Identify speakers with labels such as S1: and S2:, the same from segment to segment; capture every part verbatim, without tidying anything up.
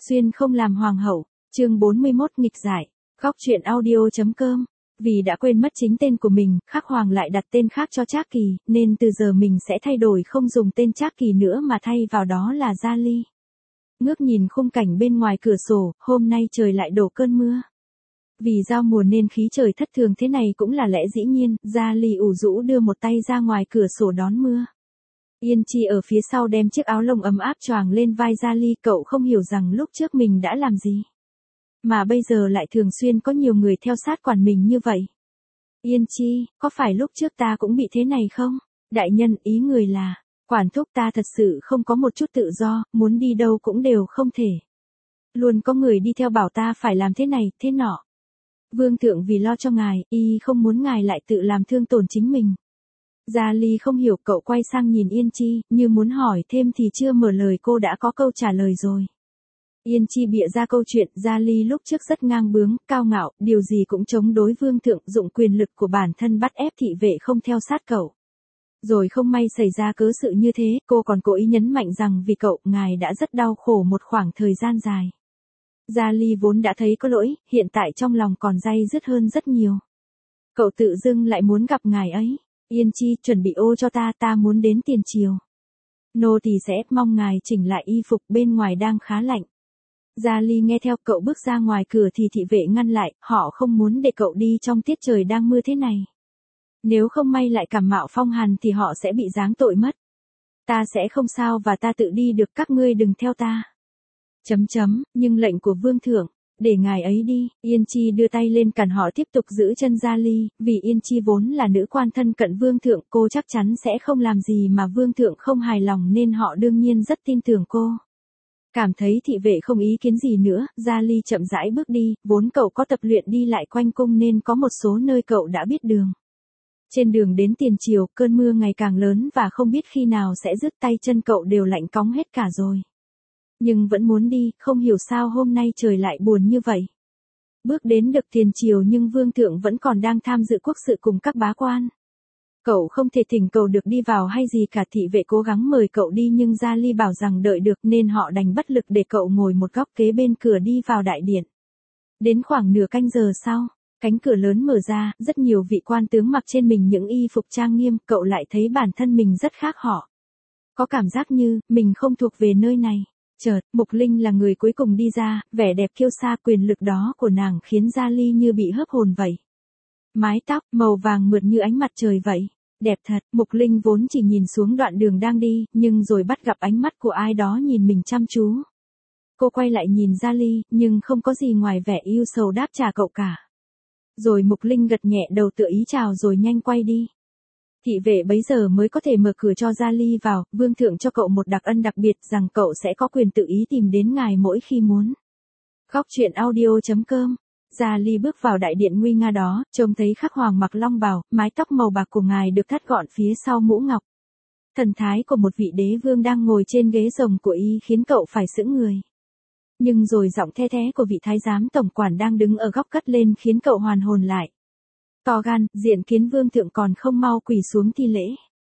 S1: Xuyên không làm hoàng hậu, chương bốn mươi mốt nghịch giải, góc truyện audio.com. Vì đã quên mất chính tên của mình, Khắc Hoàng lại đặt tên khác cho Trác Kỳ, nên từ giờ mình sẽ thay đổi không dùng tên Trác Kỳ nữa mà thay vào đó là Gia Ly. Ngước nhìn khung cảnh bên ngoài cửa sổ, hôm nay trời lại đổ cơn mưa. Vì giao mùa nên khí trời thất thường thế này cũng là lẽ dĩ nhiên, Gia Ly ủ rũ đưa một tay ra ngoài cửa sổ đón mưa. Yên Chi ở phía sau đem chiếc áo lông ấm áp choàng lên vai Gia Ly, cậu không hiểu rằng lúc trước mình đã làm gì. Mà bây giờ lại thường xuyên có nhiều người theo sát quản mình như vậy. Yên Chi, có phải lúc trước ta cũng bị thế này không? Đại nhân, ý người là, quản thúc ta thật sự không có một chút tự do, muốn đi đâu cũng đều không thể. Luôn có người đi theo bảo ta phải làm thế này, thế nọ. Vương thượng vì lo cho ngài, y không muốn ngài lại tự làm thương tổn chính mình. Gia Ly không hiểu, cậu quay sang nhìn Yên Chi, như muốn hỏi thêm thì chưa mở lời cô đã có câu trả lời rồi. Yên Chi bịa ra câu chuyện, Gia Ly lúc trước rất ngang bướng, cao ngạo, điều gì cũng chống đối vương thượng, dụng quyền lực của bản thân bắt ép thị vệ không theo sát cậu. Rồi không may xảy ra cớ sự như thế, cô còn cố ý nhấn mạnh rằng vì cậu, ngài đã rất đau khổ một khoảng thời gian dài. Gia Ly vốn đã thấy có lỗi, hiện tại trong lòng còn day dứt hơn rất nhiều. Cậu tự dưng lại muốn gặp ngài ấy. Yên Chi, chuẩn bị ô cho ta, ta muốn đến tiền triều. Nô tỳ sẽ mong ngài chỉnh lại y phục, bên ngoài đang khá lạnh. Gia Ly nghe theo, cậu bước ra ngoài cửa thì thị vệ ngăn lại, họ không muốn để cậu đi trong tiết trời đang mưa thế này. Nếu không may lại cảm mạo phong hàn thì họ sẽ bị giáng tội mất. Ta sẽ không sao và ta tự đi được, các ngươi đừng theo ta. Chấm chấm, nhưng lệnh của vương thượng, để ngài ấy đi. Yên Chi đưa tay lên cản họ tiếp tục giữ chân Gia Ly, vì Yên Chi vốn là nữ quan thân cận vương thượng, cô chắc chắn sẽ không làm gì mà vương thượng không hài lòng nên họ đương nhiên rất tin tưởng cô. Cảm thấy thị vệ không ý kiến gì nữa, Gia Ly chậm rãi bước đi, vốn cậu có tập luyện đi lại quanh cung nên có một số nơi cậu đã biết đường. Trên đường đến tiền triều, cơn mưa ngày càng lớn và không biết khi nào sẽ dứt, tay chân cậu đều lạnh cóng hết cả rồi. Nhưng vẫn muốn đi, không hiểu sao hôm nay trời lại buồn như vậy. Bước đến được tiền triều nhưng vương thượng vẫn còn đang tham dự quốc sự cùng các bá quan. Cậu không thể thỉnh cầu được đi vào hay gì cả, thị vệ cố gắng mời cậu đi nhưng Gia Ly bảo rằng đợi được nên họ đành bất lực để cậu ngồi một góc kế bên cửa đi vào đại điện. Đến khoảng nửa canh giờ sau, cánh cửa lớn mở ra, rất nhiều vị quan tướng mặc trên mình những y phục trang nghiêm, cậu lại thấy bản thân mình rất khác họ. Có cảm giác như, mình không thuộc về nơi này. Chợt, Mục Linh là người cuối cùng đi ra, vẻ đẹp kiêu sa, quyền lực đó của nàng khiến Gia Ly như bị hớp hồn vậy. Mái tóc, màu vàng mượt như ánh mặt trời vậy. Đẹp thật, Mục Linh vốn chỉ nhìn xuống đoạn đường đang đi, nhưng rồi bắt gặp ánh mắt của ai đó nhìn mình chăm chú. Cô quay lại nhìn Gia Ly, nhưng không có gì ngoài vẻ yêu sầu đáp trả cậu cả. Rồi Mục Linh gật nhẹ đầu tựa ý chào rồi nhanh quay đi. Thị vệ bấy giờ mới có thể mở cửa cho Gia Ly vào, vương thượng cho cậu một đặc ân đặc biệt rằng cậu sẽ có quyền tự ý tìm đến ngài mỗi khi muốn. Góc truyện audio.com. Gia Ly bước vào đại điện nguy nga đó, trông thấy Khắc Hoàng mặc long bào, mái tóc màu bạc của ngài được thắt gọn phía sau mũ ngọc. Thần thái của một vị đế vương đang ngồi trên ghế rồng của y khiến cậu phải sững người. Nhưng rồi giọng the thé của vị thái giám tổng quản đang đứng ở góc cất lên khiến cậu hoàn hồn lại. To gan, diện kiến vương thượng còn không mau quỳ xuống thi lễ.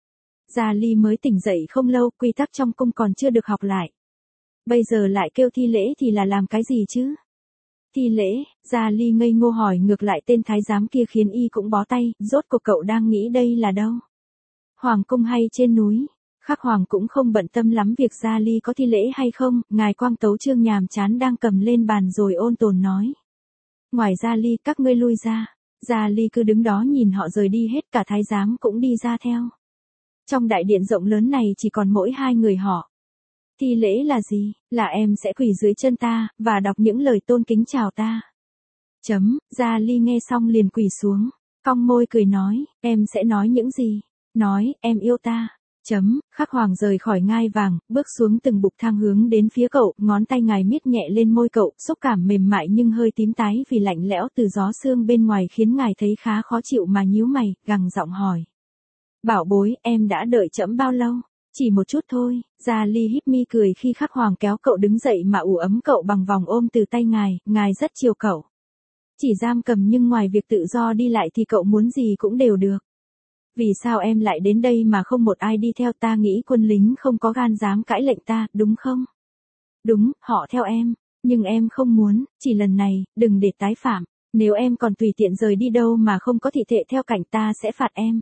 S1: Gia Ly mới tỉnh dậy không lâu, quy tắc trong cung còn chưa được học lại. Bây giờ lại kêu thi lễ thì là làm cái gì chứ? Thi lễ, Gia Ly ngây ngô hỏi ngược lại tên thái giám kia khiến y cũng bó tay, rốt cuộc cậu đang nghĩ đây là đâu? Hoàng cung hay trên núi? Khắc Hoàng cũng không bận tâm lắm việc Gia Ly có thi lễ hay không, ngài Quang Tấu Trương nhàm chán đang cầm lên bàn rồi ôn tồn nói. Ngoài Gia Ly, các ngươi lui ra. Gia Ly cứ đứng đó nhìn họ rời đi hết, cả thái giám cũng đi ra theo. Trong đại điện rộng lớn này chỉ còn mỗi hai người họ. Thi lễ là gì? Là em sẽ quỳ dưới chân ta, và đọc những lời tôn kính chào ta. Chấm, Gia Ly nghe xong liền quỳ xuống, cong môi cười nói, em sẽ nói những gì? Nói, em yêu ta. Chấm, Khắc Hoàng rời khỏi ngai vàng, bước xuống từng bục thang hướng đến phía cậu, ngón tay ngài miết nhẹ lên môi cậu, xúc cảm mềm mại nhưng hơi tím tái vì lạnh lẽo từ gió sương bên ngoài khiến ngài thấy khá khó chịu mà nhíu mày, gằn giọng hỏi. Bảo bối, em đã đợi trẫm bao lâu? Chỉ một chút thôi. Gia Ly híp mi cười khi Khắc Hoàng kéo cậu đứng dậy mà ủ ấm cậu bằng vòng ôm từ tay ngài, ngài rất chiều cậu. Chỉ giam cầm nhưng ngoài việc tự do đi lại thì cậu muốn gì cũng đều được. Vì sao em lại đến đây mà không một ai đi theo? Ta nghĩ quân lính không có gan dám cãi lệnh ta, đúng không? Đúng, họ theo em. Nhưng em không muốn, chỉ lần này, đừng để tái phạm. Nếu em còn tùy tiện rời đi đâu mà không có thị thệ theo cạnh ta sẽ phạt em.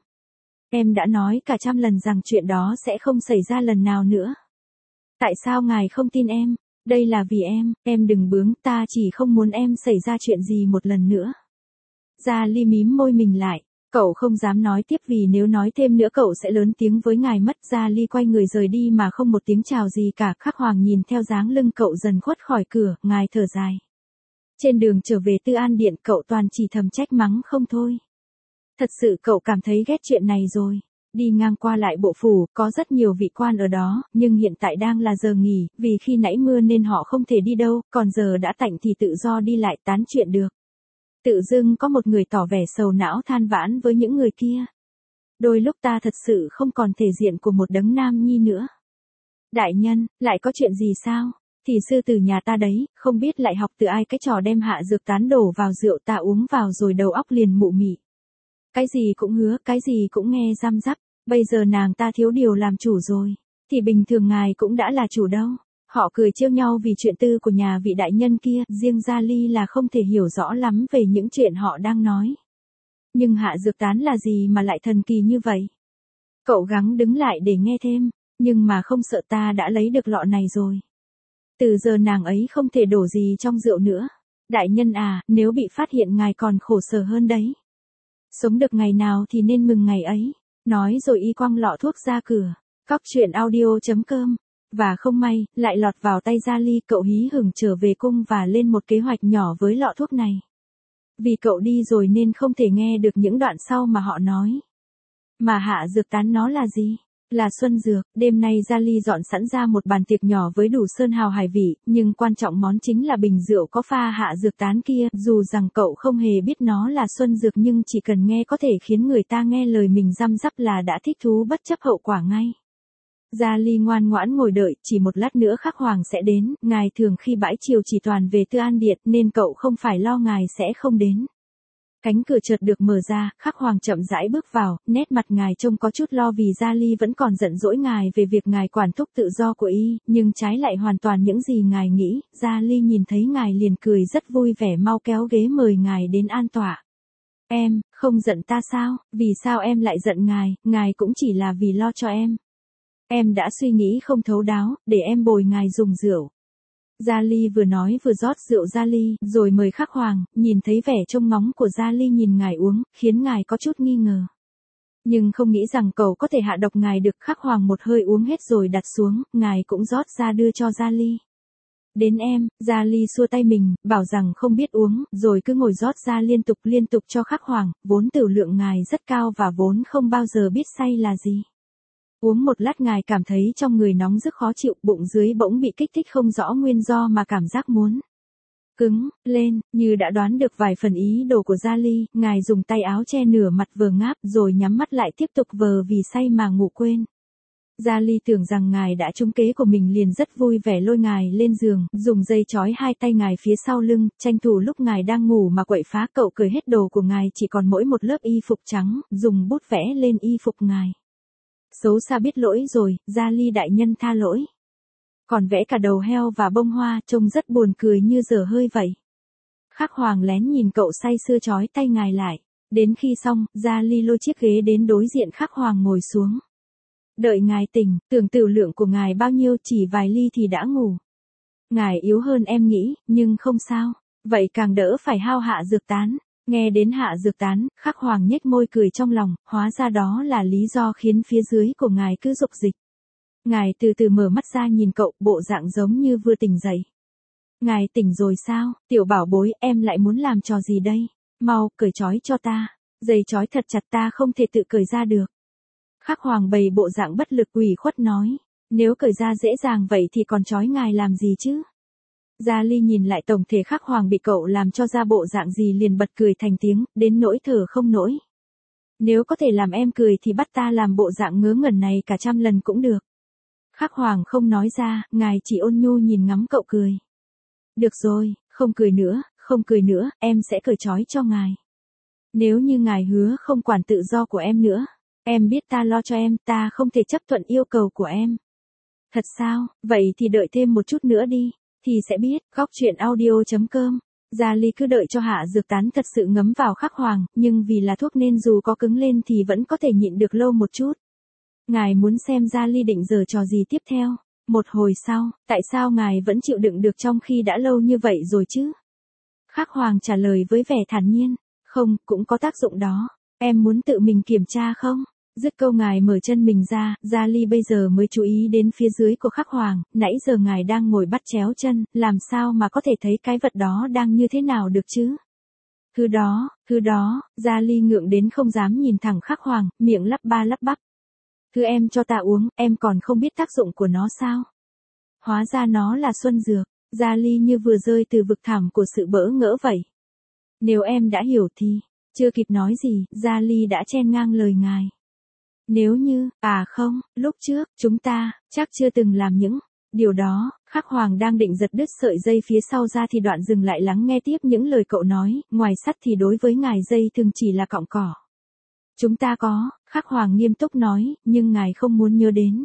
S1: Em đã nói cả trăm lần rằng chuyện đó sẽ không xảy ra lần nào nữa. Tại sao ngài không tin em? Đây là vì em, em đừng bướng, ta chỉ không muốn em xảy ra chuyện gì một lần nữa. Gia Ly mím môi mình lại, cậu không dám nói tiếp vì nếu nói thêm nữa cậu sẽ lớn tiếng với ngài mất. Gia Ly quay người rời đi mà không một tiếng chào gì cả. Khắc Hoàng nhìn theo dáng lưng cậu dần khuất khỏi cửa, ngài thở dài. Trên đường trở về Tư An Điện cậu toàn chỉ thầm trách mắng không thôi. Thật sự cậu cảm thấy ghét chuyện này rồi. Đi ngang qua lại bộ phủ, có rất nhiều vị quan ở đó, nhưng hiện tại đang là giờ nghỉ, vì khi nãy mưa nên họ không thể đi đâu, còn giờ đã tạnh thì tự do đi lại tán chuyện được. Tự dưng có một người tỏ vẻ sầu não than vãn với những người kia. Đôi lúc ta thật sự không còn thể diện của một đấng nam nhi nữa. Đại nhân, lại có chuyện gì sao? Thì sư tử nhà ta đấy, không biết lại học từ ai cái trò đem hạ dược tán đổ vào rượu ta uống vào rồi đầu óc liền mụ mị. Cái gì cũng hứa, cái gì cũng nghe răm rắp, bây giờ nàng ta thiếu điều làm chủ rồi, thì bình thường ngài cũng đã là chủ đâu. Họ cười trêu nhau vì chuyện tư của nhà vị đại nhân kia, riêng Gia Ly là không thể hiểu rõ lắm về những chuyện họ đang nói. Nhưng hạ dược tán là gì mà lại thần kỳ như vậy? Cậu gắng đứng lại để nghe thêm, nhưng mà không sợ ta đã lấy được lọ này rồi. Từ giờ nàng ấy không thể đổ gì trong rượu nữa. Đại nhân à, nếu bị phát hiện ngài còn khổ sở hơn đấy. Sống được ngày nào thì nên mừng ngày ấy. Nói rồi y quăng lọ thuốc ra cửa. Cóc truyện audio chấm com. Và không may, lại lọt vào tay Gia Ly, cậu hí hửng trở về cung và lên một kế hoạch nhỏ với lọ thuốc này. Vì cậu đi rồi nên không thể nghe được những đoạn sau mà họ nói. Mà hạ dược tán nó là gì? Là xuân dược. Đêm nay Gia Ly dọn sẵn ra một bàn tiệc nhỏ với đủ sơn hào hải vị, nhưng quan trọng món chính là bình rượu có pha hạ dược tán kia, dù rằng cậu không hề biết nó là xuân dược nhưng chỉ cần nghe có thể khiến người ta nghe lời mình răm rắp là đã thích thú bất chấp hậu quả ngay. Gia Ly ngoan ngoãn ngồi đợi, chỉ một lát nữa Khắc Hoàng sẽ đến, ngài thường khi bãi chiều chỉ toàn về Tư An Điện nên cậu không phải lo ngài sẽ không đến. Cánh cửa chợt được mở ra, Khắc Hoàng chậm rãi bước vào, nét mặt ngài trông có chút lo vì Gia Ly vẫn còn giận dỗi ngài về việc ngài quản thúc tự do của y, nhưng trái lại hoàn toàn những gì ngài nghĩ. Gia Ly nhìn thấy ngài liền cười rất vui vẻ mau kéo ghế mời ngài đến an tọa. Em, không giận ta sao, vì sao em lại giận ngài, ngài cũng chỉ là vì lo cho em. Em đã suy nghĩ không thấu đáo, để em bồi ngài dùng rượu. Gia Ly vừa nói vừa rót rượu Gia Ly, rồi mời Khắc Hoàng, nhìn thấy vẻ trông ngóng của Gia Ly nhìn ngài uống, khiến ngài có chút nghi ngờ. Nhưng không nghĩ rằng cậu có thể hạ độc ngài được. Khắc Hoàng một hơi uống hết rồi đặt xuống, ngài cũng rót ra đưa cho Gia Ly. Đến em, Gia Ly xua tay mình, bảo rằng không biết uống, rồi cứ ngồi rót ra liên tục liên tục cho Khắc Hoàng, vốn tửu lượng ngài rất cao và vốn không bao giờ biết say là gì. Uống một lát ngài cảm thấy trong người nóng rức khó chịu, bụng dưới bỗng bị kích thích không rõ nguyên do mà cảm giác muốn cứng lên, như đã đoán được vài phần ý đồ của Gia Ly, ngài dùng tay áo che nửa mặt vờ ngáp rồi nhắm mắt lại tiếp tục vờ vì say mà ngủ quên. Gia Ly tưởng rằng ngài đã trúng kế của mình liền rất vui vẻ lôi ngài lên giường, dùng dây trói hai tay ngài phía sau lưng, tranh thủ lúc ngài đang ngủ mà quậy phá. Cậu cởi hết đồ của ngài chỉ còn mỗi một lớp y phục trắng, dùng bút vẽ lên y phục ngài. Xấu xa biết lỗi rồi, Gia Ly đại nhân tha lỗi. Còn vẽ cả đầu heo và bông hoa, trông rất buồn cười như dở hơi vậy. Khắc Hoàng lén nhìn cậu say sưa trói tay ngài lại. Đến khi xong, Gia Ly lôi chiếc ghế đến đối diện Khắc Hoàng ngồi xuống. Đợi ngài tỉnh, tưởng tửu lượng của ngài bao nhiêu, chỉ vài ly thì đã ngủ. Ngài yếu hơn em nghĩ, nhưng không sao, vậy càng đỡ phải hao hạ dược tán. Nghe đến hạ dược tán, Khắc Hoàng nhếch môi cười trong lòng, hóa ra đó là lý do khiến phía dưới của ngài cứ rục dịch. Ngài từ từ mở mắt ra nhìn cậu, bộ dạng giống như vừa tỉnh dậy. Ngài tỉnh rồi sao, tiểu bảo bối, em lại muốn làm trò gì đây? Mau, cởi trói cho ta. Dây trói thật chặt ta không thể tự cởi ra được. Khắc Hoàng bày bộ dạng bất lực ủy khuất nói. Nếu cởi ra dễ dàng vậy thì còn trói ngài làm gì chứ? Gia Ly nhìn lại tổng thể Khắc Hoàng bị cậu làm cho ra bộ dạng gì liền bật cười thành tiếng, đến nỗi thở không nổi. Nếu có thể làm em cười thì bắt ta làm bộ dạng ngớ ngẩn này cả trăm lần cũng được. Khắc Hoàng không nói ra, ngài chỉ ôn nhu nhìn ngắm cậu cười. Được rồi, không cười nữa, không cười nữa, em sẽ cởi trói cho ngài. Nếu như ngài hứa không quản tự do của em nữa, em biết ta lo cho em, ta không thể chấp thuận yêu cầu của em. Thật sao, vậy thì đợi thêm một chút nữa đi. thì sẽ biết. Góc chuyện audio.com. Gia Ly cứ đợi cho hạ dược tán thật sự ngấm vào Khắc Hoàng, nhưng vì là thuốc nên dù có cứng lên thì vẫn có thể nhịn được lâu một chút. Ngài muốn xem Gia Ly định giở trò gì tiếp theo. Một hồi sau, tại sao ngài vẫn chịu đựng được trong khi đã lâu như vậy rồi chứ? Khắc Hoàng trả lời với vẻ thản nhiên. Không, cũng có tác dụng đó. Em muốn tự mình kiểm tra không? Dứt câu ngài mở chân mình ra, Gia Ly bây giờ mới chú ý đến phía dưới của Khắc Hoàng, nãy giờ ngài đang ngồi bắt chéo chân, làm sao mà có thể thấy cái vật đó đang như thế nào được chứ? Thứ đó, thứ đó, Gia Ly ngượng đến không dám nhìn thẳng Khắc Hoàng, miệng lắp ba lắp bắp. Thứ em cho ta uống, em còn không biết tác dụng của nó sao? Hóa ra nó là xuân dược. Gia Ly như vừa rơi từ vực thẳm của sự bỡ ngỡ vậy. Nếu em đã hiểu thì, chưa kịp nói gì, Gia Ly đã chen ngang lời ngài. Nếu như, à không, lúc trước, chúng ta, chắc chưa từng làm những điều đó. Khắc Hoàng đang định giật đứt sợi dây phía sau ra thì đoạn dừng lại lắng nghe tiếp những lời cậu nói, ngoài sắt thì đối với ngài dây thường chỉ là cọng cỏ. Chúng ta có, Khắc Hoàng nghiêm túc nói, nhưng ngài không muốn nhớ đến.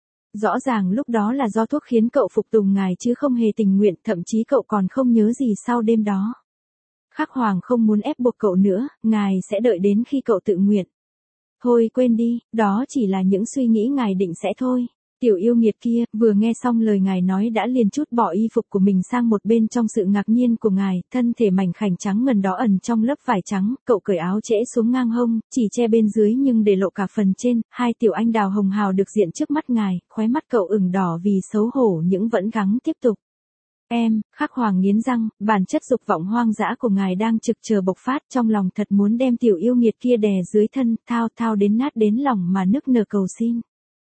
S1: Rõ ràng lúc đó là do thuốc khiến cậu phục tùng ngài chứ không hề tình nguyện, thậm chí cậu còn không nhớ gì sau đêm đó. Khắc Hoàng không muốn ép buộc cậu nữa, ngài sẽ đợi đến khi cậu tự nguyện. Thôi quên đi, đó chỉ là những suy nghĩ ngài định sẽ thôi. Tiểu yêu nghiệt kia, vừa nghe xong lời ngài nói đã liền trút bỏ y phục của mình sang một bên trong sự ngạc nhiên của ngài, thân thể mảnh khảnh trắng ngần đó ẩn trong lớp vải trắng, cậu cởi áo trễ xuống ngang hông, chỉ che bên dưới nhưng để lộ cả phần trên, hai tiểu anh đào hồng hào được diện trước mắt ngài, khóe mắt cậu ửng đỏ vì xấu hổ nhưng vẫn gắng tiếp tục. Em, Khắc Hoàng nghiến răng, bản chất dục vọng hoang dã của ngài đang trực chờ bộc phát, trong lòng thật muốn đem tiểu yêu nghiệt kia đè dưới thân, thao thao đến nát đến lòng mà nức nở cầu xin.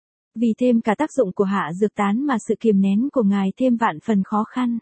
S1: Vì thêm cả tác dụng của hạ dược tán mà sự kiềm nén của ngài thêm vạn phần khó khăn.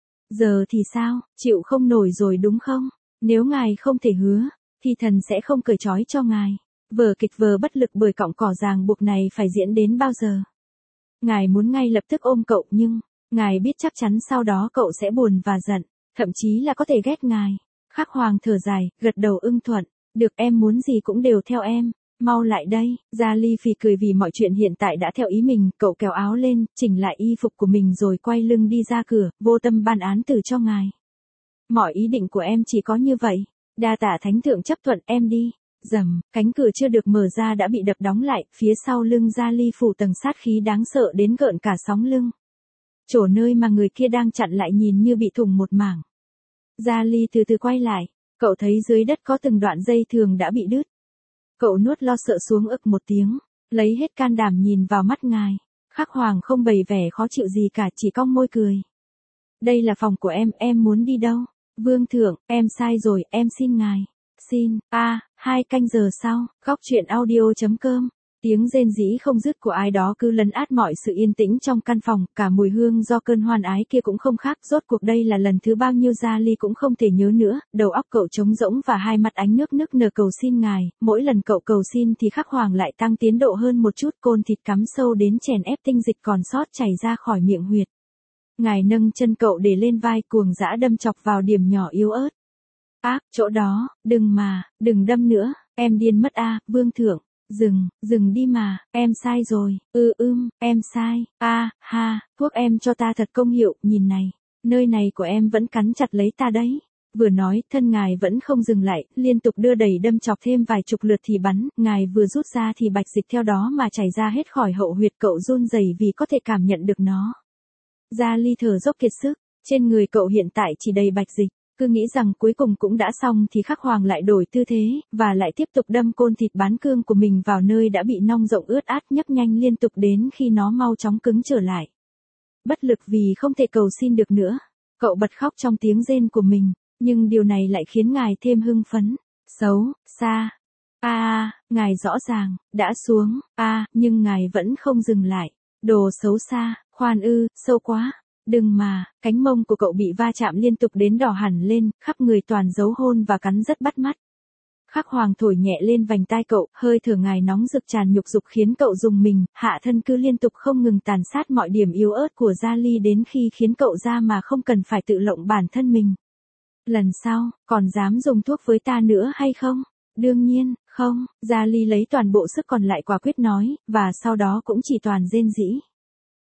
S1: Giờ thì sao, chịu không nổi rồi đúng không? Nếu ngài không thể hứa, thì thần sẽ không cởi trói cho ngài. Vở kịch vờ bất lực bởi cọng cỏ ràng buộc này phải diễn đến bao giờ? Ngài muốn ngay lập tức ôm cậu nhưng, ngài biết chắc chắn sau đó cậu sẽ buồn và giận, thậm chí là có thể ghét ngài. Khắc Hoàng thở dài, gật đầu ưng thuận. Được, em muốn gì cũng đều theo em. Mau lại đây. Gia Ly phì cười vì mọi chuyện hiện tại đã theo ý mình, cậu kéo áo lên, chỉnh lại y phục của mình rồi quay lưng đi ra cửa, vô tâm ban án tử cho ngài. Mọi ý định của em chỉ có như vậy. Đa tạ thánh thượng chấp thuận, em đi. Rầm, cánh cửa chưa được mở ra đã bị đập đóng lại, phía sau lưng Gia Ly phủ tầng sát khí đáng sợ đến gợn cả sóng lưng. Chỗ nơi mà người kia đang chặn lại nhìn như bị thủng một mảng. Gia Ly từ từ quay lại, cậu thấy dưới đất có từng đoạn dây thường đã bị đứt. Cậu nuốt lo sợ xuống ực một tiếng, lấy hết can đảm nhìn vào mắt ngài. Khắc Hoàng không bày vẻ khó chịu gì cả, chỉ cong môi cười. Đây là phòng của em, em muốn đi đâu? Vương thượng, em sai rồi, em xin ngài. Xin, a à, hai canh giờ sau, góc chuyện audio.com. Tiếng rên rỉ không dứt của ai đó cứ lấn át mọi sự yên tĩnh trong căn phòng, cả mùi hương do cơn hoan ái kia cũng không khác, rốt cuộc đây là lần thứ bao nhiêu Gia Ly cũng không thể nhớ nữa, đầu óc cậu trống rỗng và hai mặt ánh nước nức nở cầu xin ngài, mỗi lần cậu cầu xin thì Khắc Hoàng lại tăng tiến độ hơn một chút, côn thịt cắm sâu đến chèn ép tinh dịch còn sót chảy ra khỏi miệng huyệt. Ngài nâng chân cậu để lên vai cuồng dã đâm chọc vào điểm nhỏ yếu ớt. Ác, chỗ đó, đừng mà, đừng đâm nữa, em điên mất a, vương thượng. Dừng, dừng đi mà, em sai rồi, ư ừ, ưm, em sai, a à, ha, thuốc em cho ta thật công hiệu, nhìn này, nơi này của em vẫn cắn chặt lấy ta đấy. Vừa nói, thân ngài vẫn không dừng lại, liên tục đưa đẩy đâm chọc thêm vài chục lượt thì bắn, ngài vừa rút ra thì bạch dịch theo đó mà chảy ra hết khỏi hậu huyệt, cậu run rẩy vì có thể cảm nhận được nó. Gia Ly thở dốc kiệt sức, trên người cậu hiện tại chỉ đầy bạch dịch. Cứ nghĩ rằng cuối cùng cũng đã xong thì Khắc Hoàng lại đổi tư thế, và lại tiếp tục đâm côn thịt bán cương của mình vào nơi đã bị nong rộng ướt át, nhấp nhanh liên tục đến khi nó mau chóng cứng trở lại. Bất lực vì không thể cầu xin được nữa, cậu bật khóc trong tiếng rên của mình, nhưng điều này lại khiến ngài thêm hưng phấn. Xấu, xa. A a, ngài rõ ràng, đã xuống, a à, nhưng ngài vẫn không dừng lại. Đồ xấu xa, khoan ư, sâu quá. Đừng mà, cánh mông của cậu bị va chạm liên tục đến đỏ hẳn lên, khắp người toàn dấu hôn và cắn rất bắt mắt. Khắc Hoàng thổi nhẹ lên vành tai cậu, hơi thở ngài nóng rực tràn nhục dục khiến cậu rùng mình, hạ thân cứ liên tục không ngừng tàn sát mọi điểm yếu ớt của Gia Ly đến khi khiến cậu ra mà không cần phải tự lộng bản thân mình. Lần sau, còn dám dùng thuốc với ta nữa hay không? Đương nhiên, không, Gia Ly lấy toàn bộ sức còn lại quả quyết nói, và sau đó cũng chỉ toàn rên rỉ.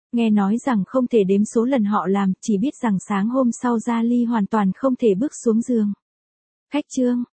S1: Nghe nói rằng không thể đếm số lần họ làm, chỉ biết rằng sáng hôm sau Gia Ly hoàn toàn không thể bước xuống giường. Khách Trương,